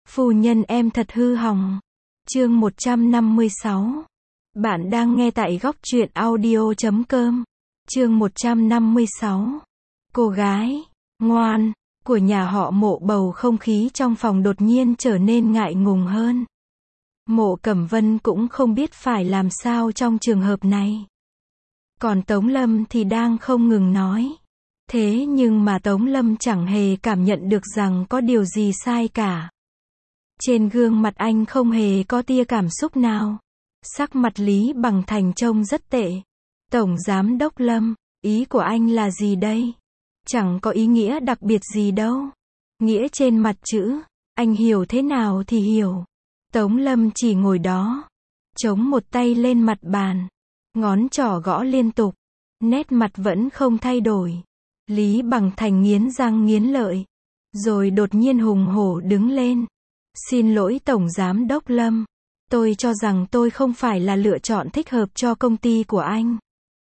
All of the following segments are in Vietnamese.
Phu nhân em thật hư hỏng. Chương 156. Bạn đang nghe tại góc truyện audio.com. Chương 156. Cô gái ngoan của nhà họ Mộ. Bầu không khí trong phòng đột nhiên trở nên ngại ngùng hơn. Mộ Cẩm Vân cũng không biết phải làm sao trong trường hợp này. Còn Tống Lâm thì đang không ngừng nói. Thế nhưng mà Tống Lâm chẳng hề cảm nhận được rằng có điều gì sai cả. Trên gương mặt anh không hề có tia cảm xúc nào. Sắc mặt Lý Bằng Thành trông rất tệ. Tổng Giám Đốc Lâm, ý của anh là gì đây? Chẳng có ý nghĩa đặc biệt gì đâu. Nghĩa trên mặt chữ, anh hiểu thế nào thì hiểu. Tống Lâm chỉ ngồi đó, chống một tay lên mặt bàn, ngón trỏ gõ liên tục, nét mặt vẫn không thay đổi. Lý Bằng Thành nghiến răng nghiến lợi, rồi đột nhiên hùng hổ đứng lên. Xin lỗi Tổng Giám Đốc Lâm, tôi cho rằng tôi không phải là lựa chọn thích hợp cho công ty của anh.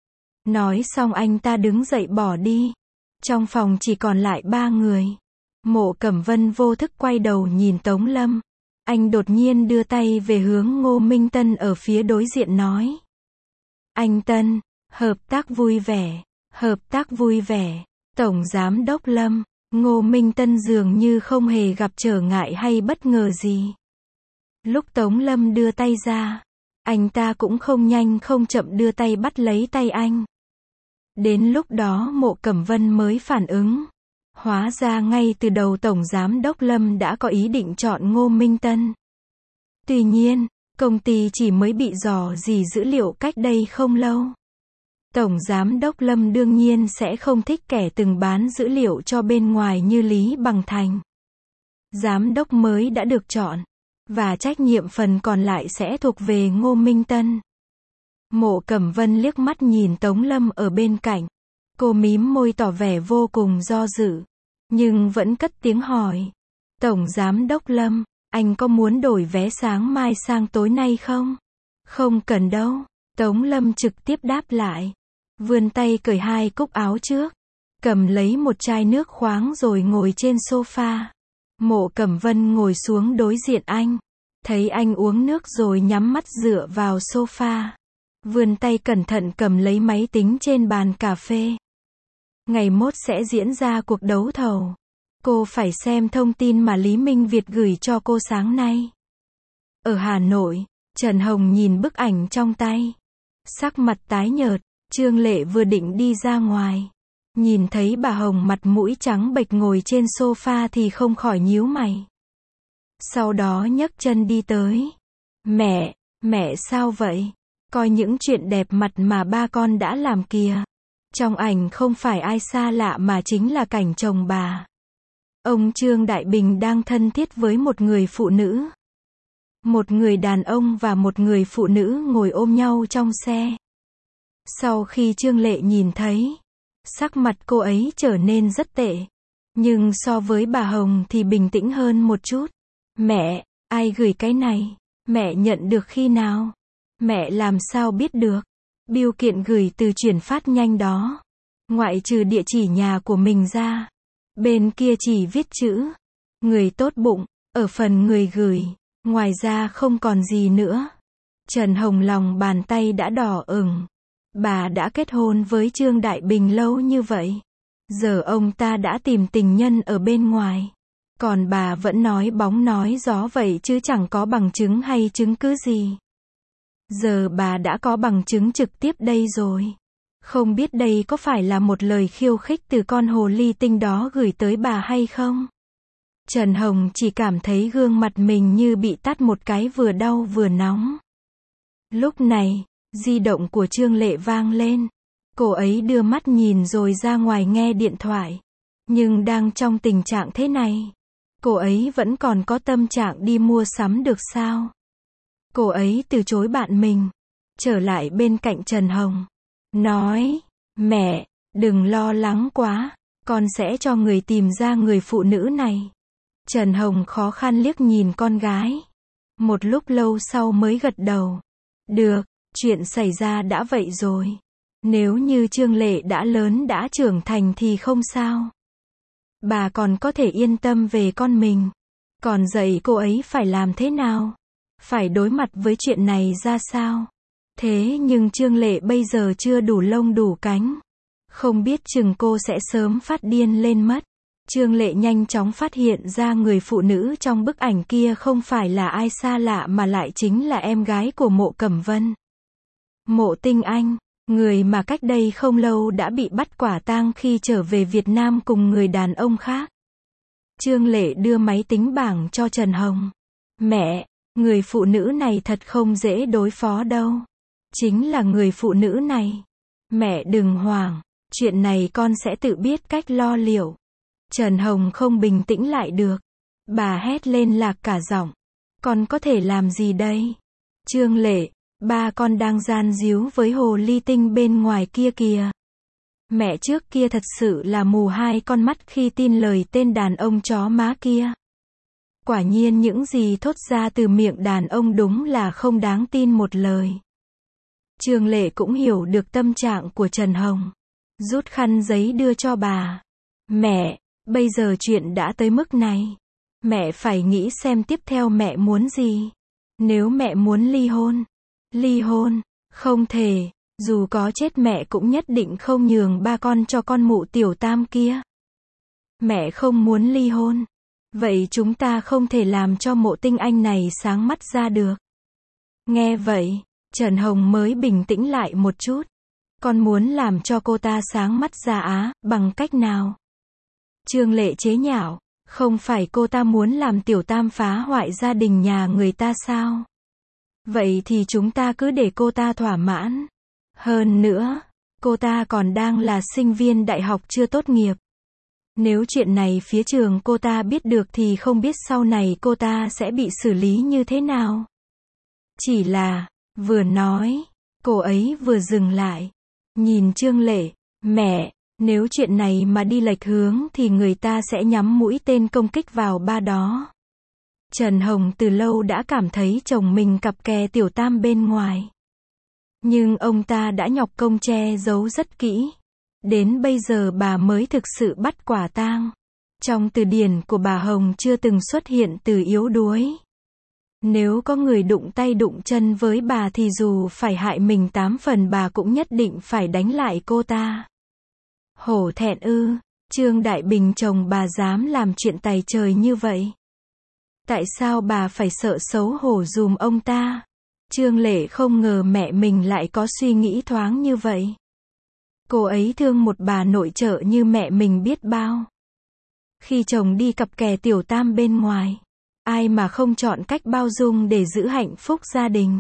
Nói xong anh ta đứng dậy bỏ đi. Trong phòng chỉ còn lại 3 người. Mộ Cẩm Vân vô thức quay đầu nhìn Tống Lâm. Anh đột nhiên đưa tay về hướng Ngô Minh Tân ở phía đối diện nói. Anh Tân, hợp tác vui vẻ, hợp tác vui vẻ. Tổng Giám Đốc Lâm, Ngô Minh Tân dường như không hề gặp trở ngại hay bất ngờ gì. Lúc Tống Lâm đưa tay ra, anh ta cũng không nhanh không chậm đưa tay bắt lấy tay anh. Đến lúc đó Mộ Cẩm Vân mới phản ứng. Hóa ra ngay từ đầu Tổng Giám Đốc Lâm đã có ý định chọn Ngô Minh Tân. Tuy nhiên, công ty chỉ mới bị rò rỉ dữ liệu cách đây không lâu. Tổng Giám Đốc Lâm đương nhiên sẽ không thích kẻ từng bán dữ liệu cho bên ngoài như Lý Bằng Thành. Giám đốc mới đã được chọn, và trách nhiệm phần còn lại sẽ thuộc về Ngô Minh Tân. Mộ Cẩm Vân liếc mắt nhìn Tống Lâm ở bên cạnh. Cô mím môi tỏ vẻ vô cùng do dự, nhưng vẫn cất tiếng hỏi. Tổng Giám Đốc Lâm, anh có muốn đổi vé sáng mai sang tối nay không? Không cần đâu. Tống Lâm trực tiếp đáp lại. Vươn tay cởi 2 cúc áo trước, cầm lấy một chai nước khoáng rồi ngồi trên sofa. Mộ Cẩm Vân ngồi xuống đối diện anh. Thấy anh uống nước rồi nhắm mắt dựa vào sofa. Vươn tay cẩn thận cầm lấy máy tính trên bàn cà phê. Ngày mốt sẽ diễn ra cuộc đấu thầu. Cô phải xem thông tin mà Lý Minh Việt gửi cho cô sáng nay. Ở Hà Nội, Trần Hồng nhìn bức ảnh trong tay. Sắc mặt tái nhợt, Trương Lệ vừa định đi ra ngoài. Nhìn thấy bà Hồng mặt mũi trắng bệch ngồi trên sofa thì không khỏi nhíu mày. Sau đó nhấc chân đi tới. Mẹ sao vậy? Coi những chuyện đẹp mặt mà ba con đã làm kìa. Trong ảnh không phải ai xa lạ mà chính là cảnh chồng bà. Ông Trương Đại Bình đang thân thiết với một người phụ nữ. Một người đàn ông và một người phụ nữ ngồi ôm nhau trong xe. Sau khi Trương Lệ nhìn thấy, sắc mặt cô ấy trở nên rất tệ. Nhưng so với bà Hồng thì bình tĩnh hơn một chút. Mẹ, ai gửi cái này? Mẹ nhận được khi nào? Mẹ làm sao biết được? Bưu kiện gửi từ chuyển phát nhanh đó. Ngoại trừ địa chỉ nhà của mình ra, bên kia chỉ viết chữ người tốt bụng ở phần người gửi, ngoài ra không còn gì nữa. Trần Hồng lòng bàn tay đã đỏ ửng. Bà đã kết hôn với Trương Đại Bình lâu như vậy. Giờ ông ta đã tìm tình nhân ở bên ngoài. Còn bà vẫn nói bóng nói gió vậy chứ chẳng có bằng chứng hay chứng cứ gì. Giờ bà đã có bằng chứng trực tiếp đây rồi. Không biết đây có phải là một lời khiêu khích từ con hồ ly tinh đó gửi tới bà hay không? Trần Hồng chỉ cảm thấy gương mặt mình như bị tát một cái vừa đau vừa nóng. Lúc này, di động của Trương Lệ vang lên. Cô ấy đưa mắt nhìn rồi ra ngoài nghe điện thoại. Nhưng đang trong tình trạng thế này, cô ấy vẫn còn có tâm trạng đi mua sắm được sao? Cô ấy từ chối bạn mình, trở lại bên cạnh Trần Hồng. Nói, mẹ, đừng lo lắng quá, con sẽ cho người tìm ra người phụ nữ này. Trần Hồng khó khăn liếc nhìn con gái. Một lúc lâu sau mới gật đầu. Được, chuyện xảy ra đã vậy rồi. Nếu như Trương Lệ đã lớn đã trưởng thành thì không sao. Bà còn có thể yên tâm về con mình. Còn dạy cô ấy phải làm thế nào? Phải đối mặt với chuyện này ra sao? Thế nhưng Trương Lệ bây giờ chưa đủ lông đủ cánh. Không biết chừng cô sẽ sớm phát điên lên mất. Trương Lệ nhanh chóng phát hiện ra người phụ nữ trong bức ảnh kia không phải là ai xa lạ mà lại chính là em gái của Mộ Cẩm Vân. Mộ Tinh Anh, người mà cách đây không lâu đã bị bắt quả tang khi trở về Việt Nam cùng người đàn ông khác. Trương Lệ đưa máy tính bảng cho Trần Hồng. Mẹ, người phụ nữ này thật không dễ đối phó đâu. Chính là người phụ nữ này. Mẹ đừng hoảng, chuyện này con sẽ tự biết cách lo liệu. Trần Hồng không bình tĩnh lại được. Bà hét lên lạc cả giọng. Con có thể làm gì đây? Trương Lệ, ba con đang gian díu với hồ ly tinh bên ngoài kia kìa. Mẹ trước kia thật sự là mù hai con mắt khi tin lời tên đàn ông chó má kia. Quả nhiên những gì thốt ra từ miệng đàn ông đúng là không đáng tin một lời. Trương Lệ cũng hiểu được tâm trạng của Trần Hồng. Rút khăn giấy đưa cho bà. Mẹ, bây giờ chuyện đã tới mức này. Mẹ phải nghĩ xem tiếp theo mẹ muốn gì. Nếu mẹ muốn ly hôn, không thể, dù có chết mẹ cũng nhất định không nhường ba con cho con mụ tiểu tam kia. Mẹ không muốn ly hôn. Vậy chúng ta không thể làm cho Mộ Tinh Anh này sáng mắt ra được. Nghe vậy, Trần Hồng mới bình tĩnh lại một chút. Con muốn làm cho cô ta sáng mắt ra á, bằng cách nào? Trương Lệ chế nhạo, không phải cô ta muốn làm tiểu tam phá hoại gia đình nhà người ta sao? Vậy thì chúng ta cứ để cô ta thỏa mãn. Hơn nữa, cô ta còn đang là sinh viên đại học chưa tốt nghiệp. Nếu chuyện này phía trường cô ta biết được thì không biết sau này cô ta sẽ bị xử lý như thế nào. Chỉ là, vừa nói, cô ấy vừa dừng lại. Nhìn Trương Lệ, mẹ, nếu chuyện này mà đi lệch hướng thì người ta sẽ nhắm mũi tên công kích vào ba đó. Trần Hồng từ lâu đã cảm thấy chồng mình cặp kè tiểu tam bên ngoài. Nhưng ông ta đã nhọc công che giấu rất kỹ. Đến bây giờ bà mới thực sự bắt quả tang. Trong từ điển của bà Hồng chưa từng xuất hiện từ yếu đuối. Nếu có người đụng tay đụng chân với bà thì dù phải hại mình 8 phần bà cũng nhất định phải đánh lại cô ta. Hổ thẹn ư, Trương Đại Bình chồng bà dám làm chuyện tày trời như vậy. Tại sao bà phải sợ xấu hổ dùm ông ta? Trương Lệ không ngờ mẹ mình lại có suy nghĩ thoáng như vậy. Cô ấy thương một bà nội trợ như mẹ mình biết bao. Khi chồng đi cặp kè tiểu tam bên ngoài, ai mà không chọn cách bao dung để giữ hạnh phúc gia đình.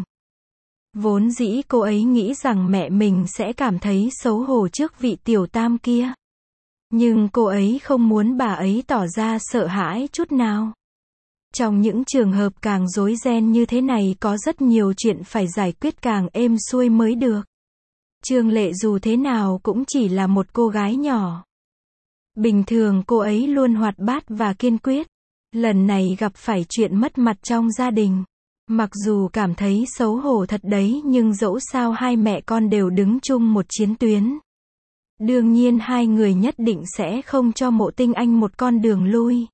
Vốn dĩ cô ấy nghĩ rằng mẹ mình sẽ cảm thấy xấu hổ trước vị tiểu tam kia. Nhưng cô ấy không muốn bà ấy tỏ ra sợ hãi chút nào. Trong những trường hợp càng rối ren như thế này có rất nhiều chuyện phải giải quyết càng êm xuôi mới được. Trương Lệ dù thế nào cũng chỉ là một cô gái nhỏ. Bình thường cô ấy luôn hoạt bát và kiên quyết. Lần này gặp phải chuyện mất mặt trong gia đình. Mặc dù cảm thấy xấu hổ thật đấy nhưng dẫu sao hai mẹ con đều đứng chung một chiến tuyến. Đương nhiên hai người nhất định sẽ không cho Mộ Tinh Anh một con đường lui.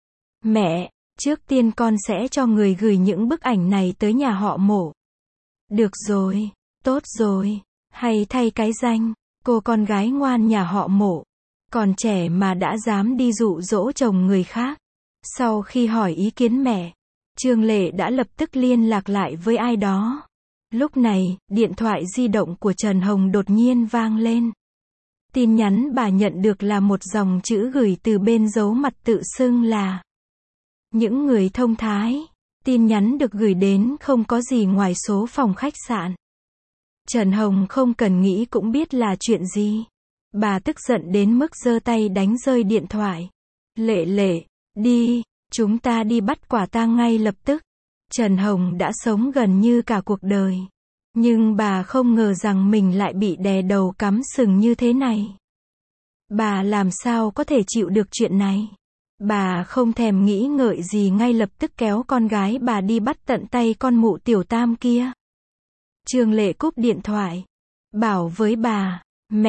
Mẹ, trước tiên con sẽ cho người gửi những bức ảnh này tới nhà họ Mộ. Được rồi, tốt rồi. Hay thay cái danh, cô con gái ngoan nhà họ Mộ. Còn trẻ mà đã dám đi dụ dỗ chồng người khác. Sau khi hỏi ý kiến mẹ, Trương Lệ đã lập tức liên lạc lại với ai đó. Lúc này, điện thoại di động của Trần Hồng đột nhiên vang lên. Tin nhắn bà nhận được là một dòng chữ gửi từ bên dấu mặt tự xưng là những người thông thái. Tin nhắn được gửi đến không có gì ngoài số phòng khách sạn. Trần Hồng không cần nghĩ cũng biết là chuyện gì. Bà tức giận đến mức giơ tay đánh rơi điện thoại. Lệ, đi, chúng ta đi bắt quả tang ngay lập tức. Trần Hồng đã sống gần như cả cuộc đời. Nhưng bà không ngờ rằng mình lại bị đè đầu cắm sừng như thế này. Bà làm sao có thể chịu được chuyện này? Bà không thèm nghĩ ngợi gì ngay lập tức kéo con gái bà đi bắt tận tay con mụ tiểu tam kia. Trương Lệ cúp điện thoại. Bảo với bà,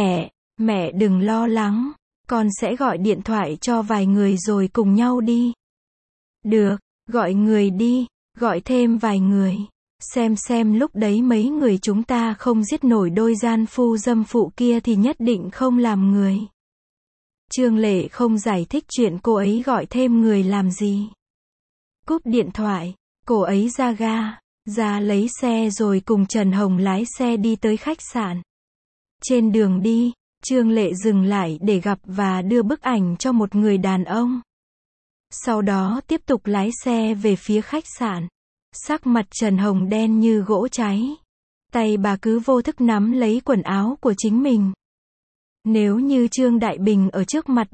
mẹ đừng lo lắng. Con sẽ gọi điện thoại cho vài người rồi cùng nhau đi. Được, gọi người đi, gọi thêm vài người. Xem lúc đấy mấy người chúng ta không giết nổi đôi gian phu dâm phụ kia thì nhất định không làm người. Trương Lệ không giải thích chuyện cô ấy gọi thêm người làm gì. Cúp điện thoại, cô ấy ra ga, ra lấy xe rồi cùng Trần Hồng lái xe đi tới khách sạn. Trên đường đi, Trương Lệ dừng lại để gặp và đưa bức ảnh cho một người đàn ông. Sau đó tiếp tục lái xe về phía khách sạn. Sắc mặt Trần Hồng đen như gỗ cháy. Tay bà cứ vô thức nắm lấy quần áo của chính mình. Nếu như Trương Đại Bình ở trước mặt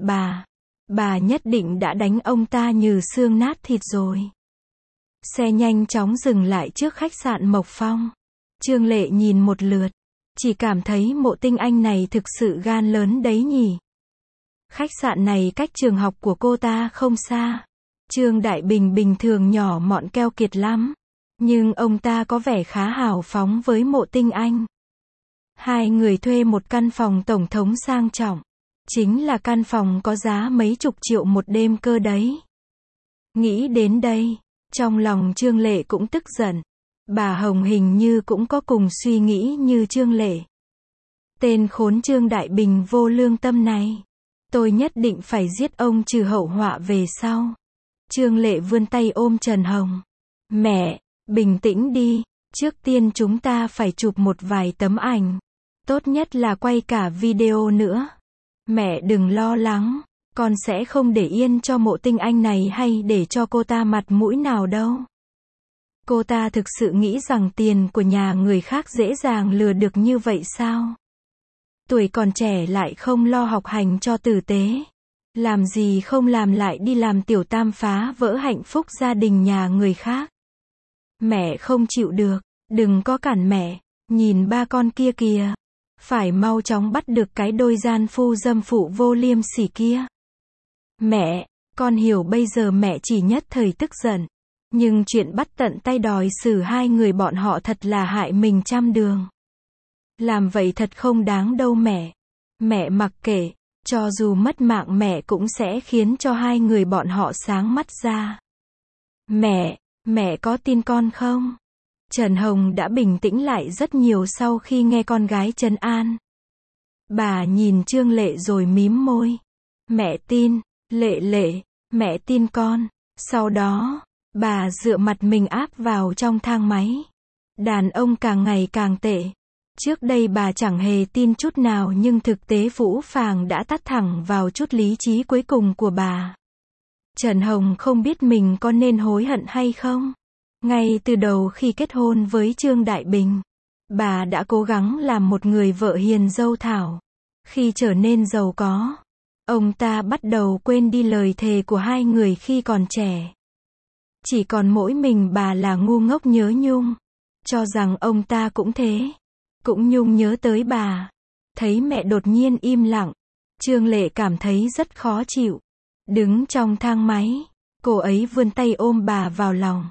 bà nhất định đã đánh ông ta như xương nát thịt rồi. Xe nhanh chóng dừng lại trước khách sạn Mộc Phong. Trương Lệ nhìn một lượt, chỉ cảm thấy Mộ Tinh Anh này thực sự gan lớn đấy nhỉ. Khách sạn này cách trường học của cô ta không xa. Trương Đại Bình bình thường nhỏ mọn keo kiệt lắm, nhưng ông ta có vẻ khá hào phóng với Mộ Tinh Anh. Hai người thuê một căn phòng tổng thống sang trọng. Chính là căn phòng có giá mấy chục triệu một đêm cơ đấy. Nghĩ đến đây, trong lòng Trương Lệ cũng tức giận. Bà Hồng hình như cũng có cùng suy nghĩ như Trương Lệ. Tên khốn Trương Đại Bình vô lương tâm này. Tôi nhất định phải giết ông trừ hậu họa về sau. Trương Lệ vươn tay ôm Trần Hồng. Mẹ, bình tĩnh đi. Trước tiên chúng ta phải chụp một vài tấm ảnh. Tốt nhất là quay cả video nữa. Mẹ đừng lo lắng. Con sẽ không để yên cho Mộ Tinh Anh này hay để cho cô ta mặt mũi nào đâu. Cô ta thực sự nghĩ rằng tiền của nhà người khác dễ dàng lừa được như vậy sao? Tuổi còn trẻ lại không lo học hành cho tử tế. Làm gì không làm lại đi làm tiểu tam phá vỡ hạnh phúc gia đình nhà người khác. Mẹ không chịu được, đừng có cản mẹ, nhìn ba con kia kìa. Phải mau chóng bắt được cái đôi gian phu dâm phụ vô liêm sỉ kia. Mẹ, con hiểu bây giờ mẹ chỉ nhất thời tức giận. Nhưng chuyện bắt tận tay đòi xử hai người bọn họ thật là hại mình trăm đường. Làm vậy thật không đáng đâu mẹ. Mẹ mặc kệ, cho dù mất mạng mẹ cũng sẽ khiến cho hai người bọn họ sáng mắt ra. Mẹ có tin con không? Trần Hồng đã bình tĩnh lại rất nhiều sau khi nghe con gái trấn an. Bà nhìn Trương Lệ rồi mím môi. Mẹ tin, Lệ, mẹ tin con. Sau đó, bà dựa mặt mình áp vào trong thang máy. Đàn ông càng ngày càng tệ. Trước đây bà chẳng hề tin chút nào nhưng thực tế phũ phàng đã tắt thẳng vào chút lý trí cuối cùng của bà. Trần Hồng không biết mình có nên hối hận hay không. Ngay từ đầu khi kết hôn với Trương Đại Bình, bà đã cố gắng làm một người vợ hiền dâu thảo. Khi trở nên giàu có, ông ta bắt đầu quên đi lời thề của hai người khi còn trẻ. Chỉ còn mỗi mình bà là ngu ngốc nhớ nhung. Cho rằng ông ta cũng thế. Cũng nhung nhớ tới bà. Thấy mẹ đột nhiên im lặng, Trương Lệ cảm thấy rất khó chịu. Đứng trong thang máy, cô ấy vươn tay ôm bà vào lòng.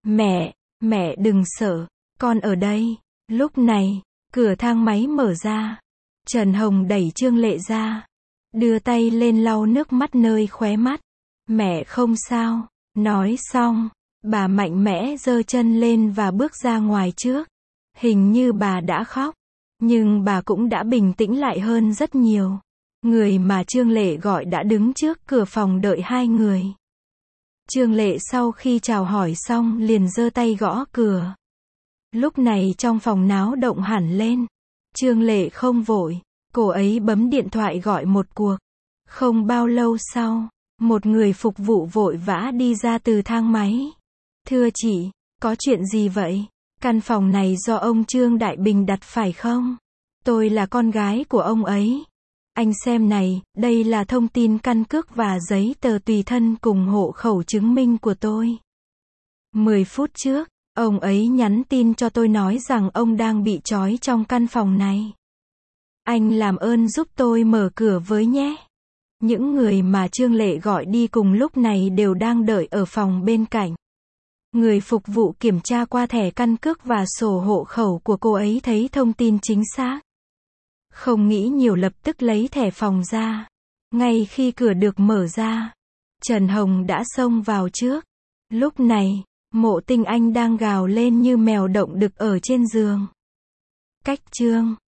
Mẹ đừng sợ, con ở đây. Lúc này, cửa thang máy mở ra. Trần Hồng đẩy Trương Lệ ra, đưa tay lên lau nước mắt nơi khóe mắt. Mẹ không sao. Nói xong, bà mạnh mẽ giơ chân lên và bước ra ngoài trước. Hình như bà đã khóc, nhưng bà cũng đã bình tĩnh lại hơn rất nhiều. Người mà Trương Lệ gọi đã đứng trước cửa phòng đợi hai người. Trương Lệ sau khi chào hỏi xong liền giơ tay gõ cửa. Lúc này trong phòng náo động hẳn lên. Trương Lệ không vội, cô ấy bấm điện thoại gọi một cuộc. Không bao lâu sau, một người phục vụ vội vã đi ra từ thang máy. Thưa chị, có chuyện gì vậy? Căn phòng này do ông Trương Đại Bình đặt phải không? Tôi là con gái của ông ấy. Anh xem này, đây là thông tin căn cước và giấy tờ tùy thân cùng hộ khẩu chứng minh của tôi. 10 phút trước, ông ấy nhắn tin cho tôi nói rằng ông đang bị trói trong căn phòng này. Anh làm ơn giúp tôi mở cửa với nhé. Những người mà Trương Lệ gọi đi cùng lúc này đều đang đợi ở phòng bên cạnh. Người phục vụ kiểm tra qua thẻ căn cước và sổ hộ khẩu của cô ấy thấy thông tin chính xác. Không nghĩ nhiều lập tức lấy thẻ phòng ra. Ngay khi cửa được mở ra, Trần Hồng đã xông vào trước. Lúc này, Mộ Tinh Anh đang gào lên như mèo động đực ở trên giường. Cách chương